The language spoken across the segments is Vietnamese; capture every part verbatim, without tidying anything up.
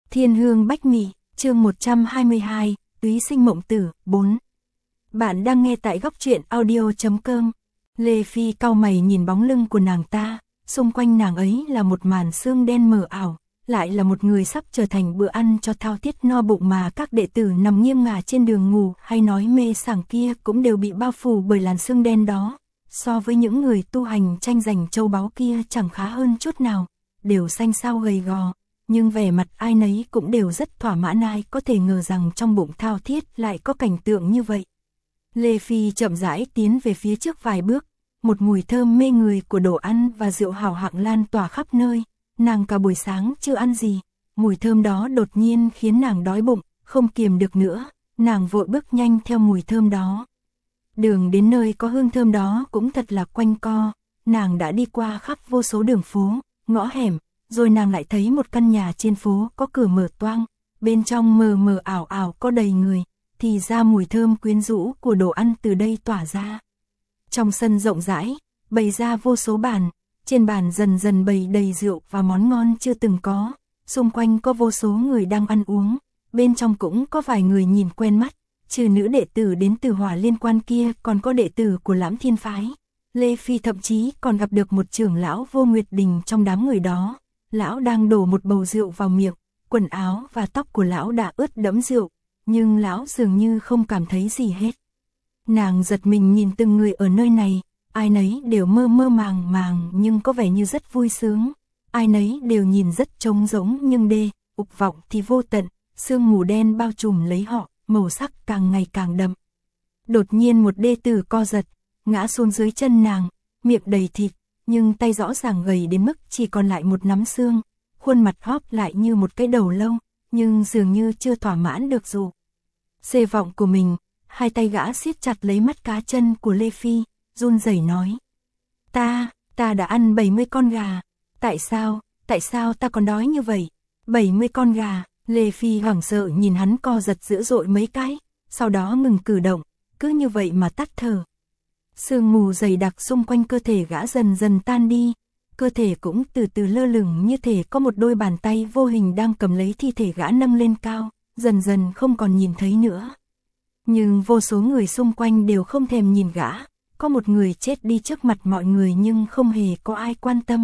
Thiên Hương Bách Mị, chương một trăm hai mươi hai, Túy Sinh Mộng Tử, bốn. Bạn đang nghe tại góc truyện audio chấm com. Lê Phi cau mày nhìn bóng lưng của nàng ta, xung quanh nàng ấy là một màn sương đen mờ ảo, lại là một người sắp trở thành bữa ăn cho thao thiết no bụng mà các đệ tử nằm nghiêng ngả trên đường ngủ hay nói mê sảng kia cũng đều bị bao phủ bởi làn sương đen đó. So với những người tu hành tranh giành châu báu kia chẳng khá hơn chút nào, đều xanh xao gầy gò, nhưng vẻ mặt ai nấy cũng đều rất thỏa mãn, ai có thể ngờ rằng trong bụng thao thiết lại có cảnh tượng như vậy. Lê Phi chậm rãi tiến về phía trước vài bước, một mùi thơm mê người của đồ ăn và rượu hảo hạng lan tỏa khắp nơi, nàng cả buổi sáng chưa ăn gì, mùi thơm đó đột nhiên khiến nàng đói bụng, không kiềm được nữa, nàng vội bước nhanh theo mùi thơm đó. Đường đến nơi có hương thơm đó cũng thật là quanh co, nàng đã đi qua khắp vô số đường phố, ngõ hẻm, rồi nàng lại thấy một căn nhà trên phố có cửa mở toang, bên trong mờ mờ ảo ảo có đầy người, thì ra mùi thơm quyến rũ của đồ ăn từ đây tỏa ra. Trong sân rộng rãi, bày ra vô số bàn, trên bàn dần dần bày đầy rượu và món ngon chưa từng có, xung quanh có vô số người đang ăn uống, bên trong cũng có vài người nhìn quen mắt, trừ nữ đệ tử đến từ Hỏa Liên Quan kia còn có đệ tử của Lãm Thiên Phái. Lê Phi thậm chí còn gặp được một trưởng lão Vô Nguyệt Đình trong đám người đó. Lão đang đổ một bầu rượu vào miệng, quần áo và tóc của lão đã ướt đẫm rượu, nhưng lão dường như không cảm thấy gì hết. Nàng giật mình nhìn từng người ở nơi này, ai nấy đều mơ mơ màng màng nhưng có vẻ như rất vui sướng, ai nấy đều nhìn rất trống rỗng nhưng đê, ục vọng thì vô tận, sương mù đen bao trùm lấy họ, màu sắc càng ngày càng đậm. Đột nhiên một đệ tử co giật, ngã xuống dưới chân nàng, miệng đầy thịt, nhưng tay rõ ràng gầy đến mức chỉ còn lại một nắm xương, khuôn mặt hóp lại như một cái đầu lâu, nhưng dường như chưa thỏa mãn được dù. Xê vọng của mình, hai tay gã siết chặt lấy mắt cá chân của Lê Phi, run rẩy nói. Ta, ta đã ăn bảy mươi con gà, tại sao, tại sao ta còn đói như vậy? bảy mươi con gà, Lê Phi hoảng sợ nhìn hắn co giật dữ dội mấy cái, sau đó ngừng cử động, cứ như vậy mà tắt thở. Sương mù dày đặc xung quanh cơ thể gã dần dần tan đi, cơ thể cũng từ từ lơ lửng như thể có một đôi bàn tay vô hình đang cầm lấy thi thể gã nâng lên cao, dần dần không còn nhìn thấy nữa. Nhưng vô số người xung quanh đều không thèm nhìn gã, có một người chết đi trước mặt mọi người nhưng không hề có ai quan tâm.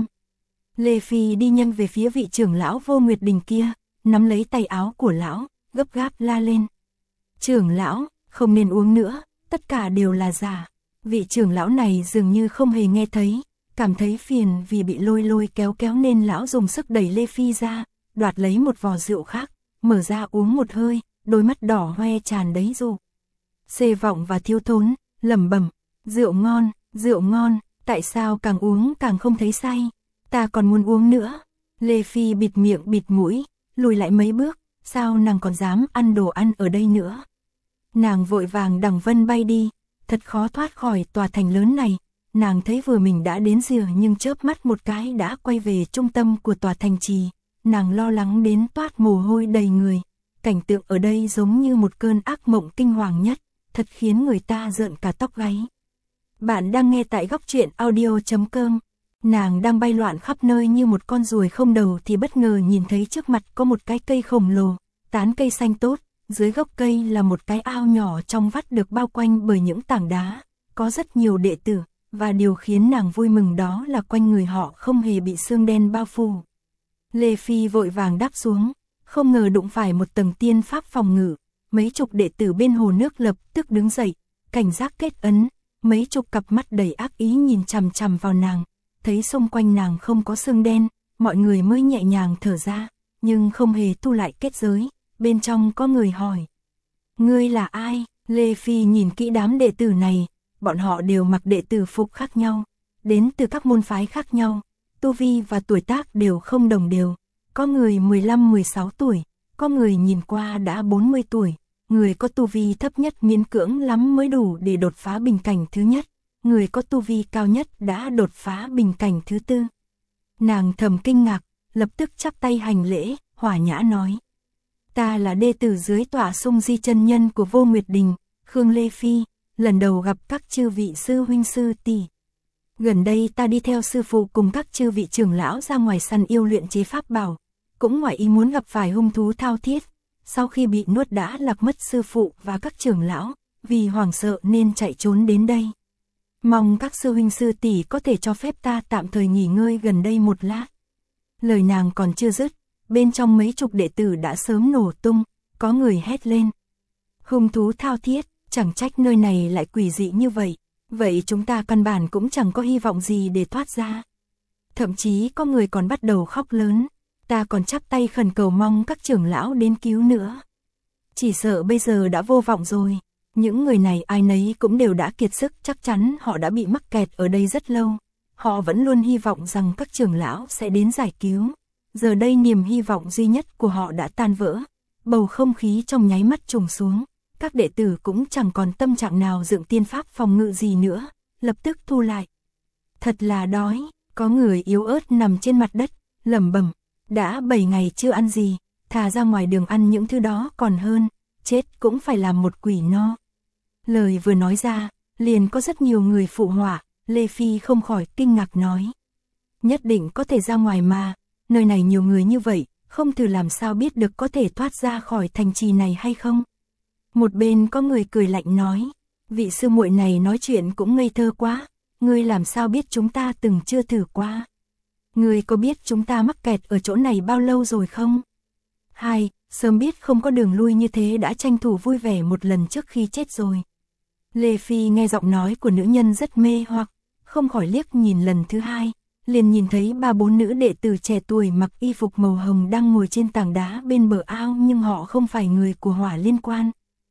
Lê Phi đi nhanh về phía vị trưởng lão Vô Nguyệt Đình kia, nắm lấy tay áo của lão, gấp gáp la lên. Trưởng lão, không nên uống nữa, tất cả đều là giả. Vị trưởng lão này dường như không hề nghe thấy, cảm thấy phiền vì bị lôi lôi kéo kéo nên lão dùng sức đẩy Lê Phi ra, đoạt lấy một vò rượu khác, mở ra uống một hơi, đôi mắt đỏ hoe tràn đầy rượu. Xê vọng và thiếu thốn, lẩm bẩm, rượu ngon, rượu ngon, tại sao càng uống càng không thấy say, ta còn muốn uống nữa. Lê Phi bịt miệng bịt mũi, lùi lại mấy bước, sao nàng còn dám ăn đồ ăn ở đây nữa. Nàng vội vàng đằng vân bay đi, thật khó thoát khỏi tòa thành lớn này, nàng thấy vừa mình đã đến rìa nhưng chớp mắt một cái đã quay về trung tâm của tòa thành trì, nàng lo lắng đến toát mồ hôi đầy người, cảnh tượng ở đây giống như một cơn ác mộng kinh hoàng nhất, thật khiến người ta rợn cả tóc gáy. Bạn đang nghe tại góc truyện audio chấm com, nàng đang bay loạn khắp nơi như một con ruồi không đầu thì bất ngờ nhìn thấy trước mặt có một cái cây khổng lồ, tán cây xanh tốt. Dưới gốc cây là một cái ao nhỏ trong vắt được bao quanh bởi những tảng đá, có rất nhiều đệ tử, và điều khiến nàng vui mừng đó là quanh người họ không hề bị sương đen bao phủ. Lê Phi vội vàng đáp xuống, không ngờ đụng phải một tầng tiên pháp phòng ngự, mấy chục đệ tử bên hồ nước lập tức đứng dậy, cảnh giác kết ấn, mấy chục cặp mắt đầy ác ý nhìn chằm chằm vào nàng, thấy xung quanh nàng không có sương đen, mọi người mới nhẹ nhàng thở ra, nhưng không hề thu lại kết giới. Bên trong có người hỏi, ngươi là ai? Lê Phi nhìn kỹ đám đệ tử này, bọn họ đều mặc đệ tử phục khác nhau, đến từ các môn phái khác nhau, tu vi và tuổi tác đều không đồng đều, có người mười lăm mười sáu tuổi, có người nhìn qua đã bốn mươi tuổi, người có tu vi thấp nhất miễn cưỡng lắm mới đủ để đột phá bình cảnh thứ nhất, người có tu vi cao nhất đã đột phá bình cảnh thứ tư. Nàng thầm kinh ngạc, lập tức chắp tay hành lễ, hòa nhã nói. Ta là đệ tử dưới tọa Sung Di chân nhân của Vô Nguyệt Đình, Khương Lê Phi, lần đầu gặp các chư vị sư huynh sư tỷ. Gần đây ta đi theo sư phụ cùng các chư vị trưởng lão ra ngoài săn yêu luyện chế pháp bảo, cũng ngoài ý muốn gặp phải hung thú thao thiết. Sau khi bị nuốt đã lạc mất sư phụ và các trưởng lão, vì hoảng sợ nên chạy trốn đến đây. Mong các sư huynh sư tỷ có thể cho phép ta tạm thời nghỉ ngơi gần đây một lát. Lời nàng còn chưa dứt, bên trong mấy chục đệ tử đã sớm nổ tung, có người hét lên. Hung thú thao thiết, chẳng trách nơi này lại quỷ dị như vậy, vậy chúng ta căn bản cũng chẳng có hy vọng gì để thoát ra. Thậm chí có người còn bắt đầu khóc lớn, ta còn chắp tay khẩn cầu mong các trưởng lão đến cứu nữa. Chỉ sợ bây giờ đã vô vọng rồi, những người này ai nấy cũng đều đã kiệt sức, chắc chắn họ đã bị mắc kẹt ở đây rất lâu. Họ vẫn luôn hy vọng rằng các trưởng lão sẽ đến giải cứu. Giờ đây niềm hy vọng duy nhất của họ đã tan vỡ. Bầu không khí trong nháy mắt trùng xuống. Các đệ tử cũng chẳng còn tâm trạng nào dựng tiên pháp phòng ngự gì nữa. Lập tức thu lại. Thật là đói. Có người yếu ớt nằm trên mặt đất, lẩm bẩm. Đã bảy ngày chưa ăn gì. Thà ra ngoài đường ăn những thứ đó còn hơn. Chết cũng phải làm một quỷ no. Lời vừa nói ra, liền có rất nhiều người phụ họa. Lê Phi không khỏi kinh ngạc nói. Nhất định có thể ra ngoài mà, nơi này nhiều người như vậy, không thử làm sao biết được có thể thoát ra khỏi thành trì này hay không. Một bên có người cười lạnh nói, vị sư muội này nói chuyện cũng ngây thơ quá, ngươi làm sao biết chúng ta từng chưa thử qua. Ngươi có biết chúng ta mắc kẹt ở chỗ này bao lâu rồi không? Hai, sớm biết không có đường lui như thế đã tranh thủ vui vẻ một lần trước khi chết rồi. Lê Phi nghe giọng nói của nữ nhân rất mê hoặc, không khỏi liếc nhìn lần thứ hai, liền nhìn thấy ba bốn nữ đệ tử trẻ tuổi mặc y phục màu hồng đang ngồi trên tảng đá bên bờ ao, nhưng họ không phải người của Hỏa Liên Quan.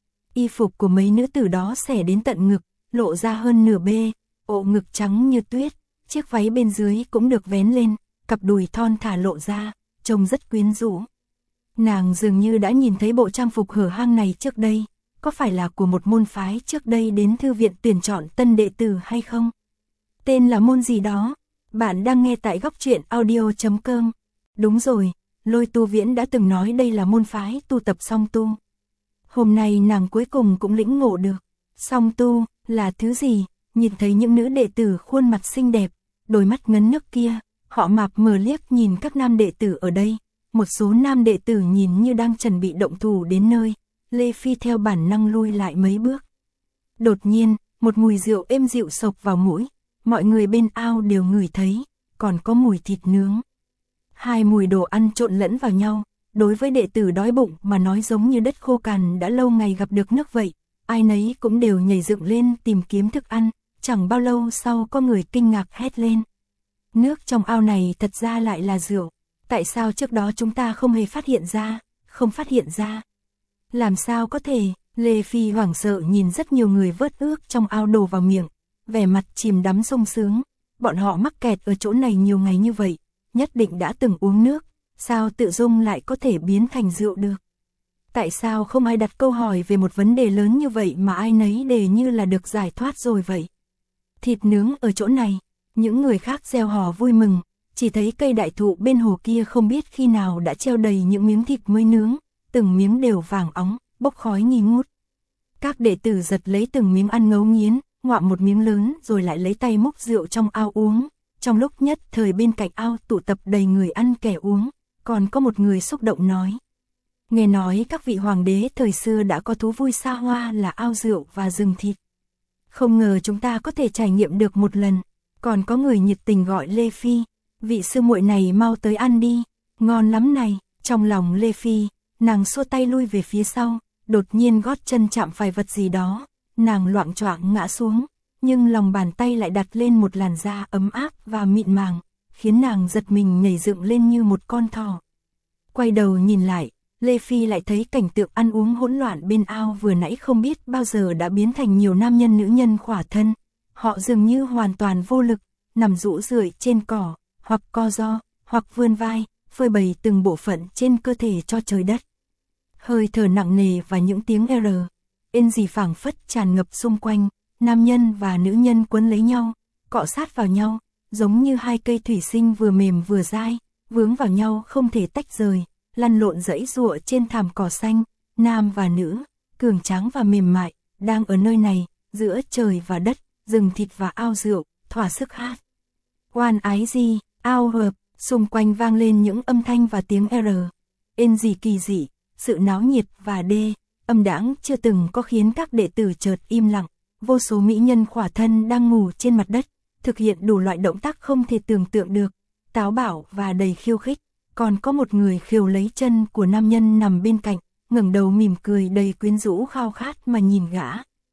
Y phục của mấy nữ tử đó xẻ đến tận ngực, lộ ra hơn nửa bê, ộ ngực trắng như tuyết, chiếc váy bên dưới cũng được vén lên, cặp đùi thon thả lộ ra, trông rất quyến rũ. Nàng dường như đã nhìn thấy bộ trang phục hở hang này trước đây, có phải là của một môn phái trước đây đến thư viện tuyển chọn tân đệ tử hay không? Tên là môn gì đó? Bạn đang nghe tại góc truyện audio chấm com. Đúng rồi, Lôi Tu Viễn đã từng nói đây là môn phái tu tập song tu. Hôm nay nàng cuối cùng cũng lĩnh ngộ được. Song tu là thứ gì? Nhìn thấy những nữ đệ tử khuôn mặt xinh đẹp, đôi mắt ngấn nước kia, họ mạp mờ liếc nhìn các nam đệ tử ở đây. Một số nam đệ tử nhìn như đang chuẩn bị động thủ đến nơi. Lê Phi theo bản năng lui lại mấy bước. Đột nhiên, một mùi rượu êm dịu sộc vào mũi. Mọi người bên ao đều ngửi thấy, còn có mùi thịt nướng. Hai mùi đồ ăn trộn lẫn vào nhau, đối với đệ tử đói bụng mà nói giống như đất khô cằn đã lâu ngày gặp được nước vậy. Ai nấy cũng đều nhảy dựng lên tìm kiếm thức ăn, chẳng bao lâu sau có người kinh ngạc hét lên. Nước trong ao này thật ra lại là rượu, tại sao trước đó chúng ta không hề phát hiện ra, không phát hiện ra. Làm sao có thể, Lê Phi hoảng sợ nhìn rất nhiều người vớt ước trong ao đổ vào miệng. Vẻ mặt chìm đắm sung sướng, bọn họ mắc kẹt ở chỗ này nhiều ngày như vậy, nhất định đã từng uống nước, sao tự dưng lại có thể biến thành rượu được? Tại sao không ai đặt câu hỏi về một vấn đề lớn như vậy mà ai nấy đều như là được giải thoát rồi vậy? Thịt nướng ở chỗ này, những người khác reo hò vui mừng, chỉ thấy cây đại thụ bên hồ kia không biết khi nào đã treo đầy những miếng thịt mới nướng, từng miếng đều vàng óng, bốc khói nghi ngút. Các đệ tử giật lấy từng miếng ăn ngấu nghiến, ngoạm một miếng lớn rồi lại lấy tay múc rượu trong ao uống. Trong lúc nhất thời bên cạnh ao tụ tập đầy người ăn kẻ uống, còn có một người xúc động nói. Nghe nói các vị hoàng đế thời xưa đã có thú vui xa hoa là ao rượu và rừng thịt. Không ngờ chúng ta có thể trải nghiệm được một lần. Còn có người nhiệt tình gọi Lê Phi, vị sư muội này mau tới ăn đi, ngon lắm này. Trong lòng Lê Phi, nàng xua tay lui về phía sau, đột nhiên gót chân chạm phải vật gì đó. Nàng loạng choạng ngã xuống, nhưng lòng bàn tay lại đặt lên một làn da ấm áp và mịn màng, khiến nàng giật mình nhảy dựng lên như một con thỏ. Quay đầu nhìn lại, Lê Phi lại thấy cảnh tượng ăn uống hỗn loạn bên ao vừa nãy không biết bao giờ đã biến thành nhiều nam nhân nữ nhân khỏa thân. Họ dường như hoàn toàn vô lực, nằm rũ rượi trên cỏ, hoặc co ro, hoặc vươn vai, phơi bày từng bộ phận trên cơ thể cho trời đất. Hơi thở nặng nề và những tiếng R. Ên gì phảng phất tràn ngập xung quanh, nam nhân và nữ nhân quấn lấy nhau, cọ sát vào nhau, giống như hai cây thủy sinh vừa mềm vừa dai, vướng vào nhau không thể tách rời, lăn lộn giãy giụa trên thảm cỏ xanh, nam và nữ, cường tráng và mềm mại, đang ở nơi này, giữa trời và đất, rừng thịt và ao rượu, thỏa sức hát. Oan ái gì, ao hợp, Xung quanh vang lên những âm thanh và tiếng R. N gì kỳ dị, sự náo nhiệt và D. Âm đãng chưa từng có khiến các đệ tử chợt im lặng. Vô số mỹ nhân khỏa thân đang ngủ trên mặt đất, thực hiện đủ loại động tác không thể tưởng tượng được, táo bạo và đầy khiêu khích. Còn có một người khều lấy chân của nam nhân nằm bên cạnh, ngẩng đầu mỉm cười đầy quyến rũ khao khát mà nhìn gã.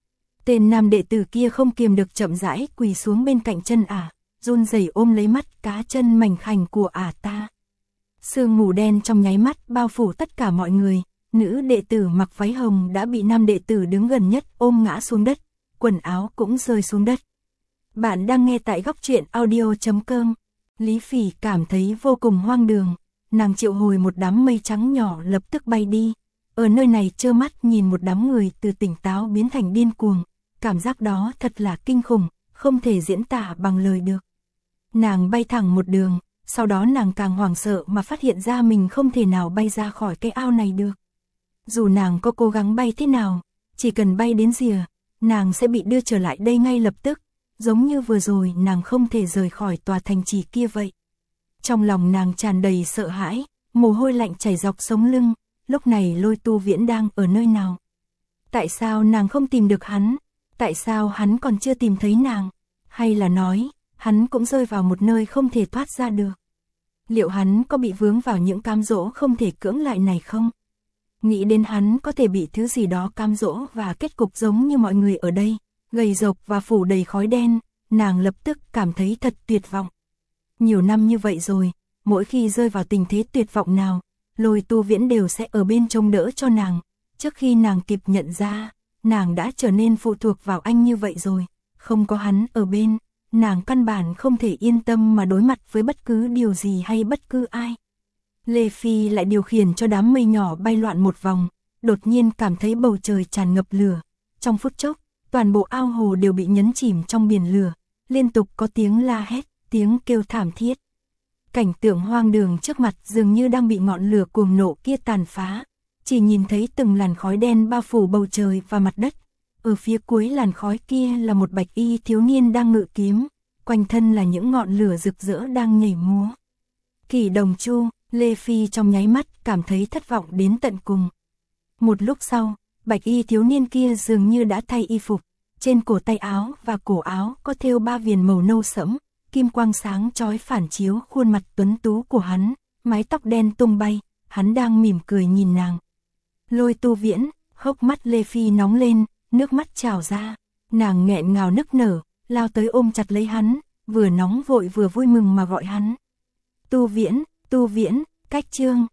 Tên nam đệ tử kia không kiềm được chậm rãi quỳ xuống bên cạnh chân ả, run rẩy ôm lấy mắt cá chân mảnh khảnh của ả ta. Sương mù đen trong nháy mắt bao phủ tất cả mọi người, nữ đệ tử mặc váy hồng đã bị nam đệ tử đứng gần nhất ôm ngã xuống đất, quần áo cũng rơi xuống đất. Bạn đang nghe tại góc truyện audio chấm com. Lý Phỉ cảm thấy vô cùng hoang đường, nàng triệu hồi một đám mây trắng nhỏ lập tức bay đi. Ở nơi này trơ mắt nhìn một đám người từ tỉnh táo biến thành điên cuồng, cảm giác đó thật là kinh khủng, không thể diễn tả bằng lời được. Nàng bay thẳng một đường, sau đó nàng càng hoảng sợ mà phát hiện ra mình không thể nào bay ra khỏi cái ao này được. Dù nàng có cố gắng bay thế nào, chỉ cần bay đến rìa, nàng sẽ bị đưa trở lại đây ngay lập tức, giống như vừa rồi nàng không thể rời khỏi tòa thành trì kia vậy. Trong lòng nàng tràn đầy sợ hãi, mồ hôi lạnh chảy dọc sống lưng, lúc này Lôi Tu Viễn đang ở nơi nào? Tại sao nàng không tìm được hắn? Tại sao hắn còn chưa tìm thấy nàng? Hay là nói, hắn cũng rơi vào một nơi không thể thoát ra được? Liệu hắn có bị vướng vào những cám dỗ không thể cưỡng lại này không? Nghĩ đến hắn có thể bị thứ gì đó cám dỗ và kết cục giống như mọi người ở đây, gầy rộc và phủ đầy khói đen, nàng lập tức cảm thấy thật tuyệt vọng. Nhiều năm như vậy rồi, mỗi khi rơi vào tình thế tuyệt vọng nào, Lôi Tu Viễn đều sẽ ở bên trông đỡ cho nàng. Trước khi nàng kịp nhận ra, nàng đã trở nên phụ thuộc vào anh như vậy rồi. Không có hắn ở bên, nàng căn bản không thể yên tâm mà đối mặt với bất cứ điều gì hay bất cứ ai. Lê Phi lại điều khiển cho đám mây nhỏ bay loạn một vòng, đột nhiên cảm thấy bầu trời tràn ngập lửa. Trong phút chốc, toàn bộ ao hồ đều bị nhấn chìm trong biển lửa, liên tục có tiếng la hét, tiếng kêu thảm thiết. Cảnh tượng hoang đường trước mặt dường như đang bị ngọn lửa cuồng nộ kia tàn phá, chỉ nhìn thấy từng làn khói đen bao phủ bầu trời và mặt đất. Ở phía cuối làn khói kia là một bạch y thiếu niên đang ngự kiếm, quanh thân là những ngọn lửa rực rỡ đang nhảy múa. Kỳ Đồng Chu, Lê Phi trong nháy mắt cảm thấy thất vọng đến tận cùng. Một lúc sau, bạch y thiếu niên kia dường như đã thay y phục, trên cổ tay áo và cổ áo có thêu ba viền màu nâu sẫm, kim quang sáng chói phản chiếu khuôn mặt tuấn tú của hắn, mái tóc đen tung bay, hắn đang mỉm cười nhìn nàng. Lôi Tu Viễn, hốc mắt Lê Phi nóng lên, nước mắt trào ra, nàng nghẹn ngào nức nở, lao tới ôm chặt lấy hắn, vừa nóng vội vừa vui mừng mà gọi hắn. Tu Viễn, Tu Viễn, cách chương.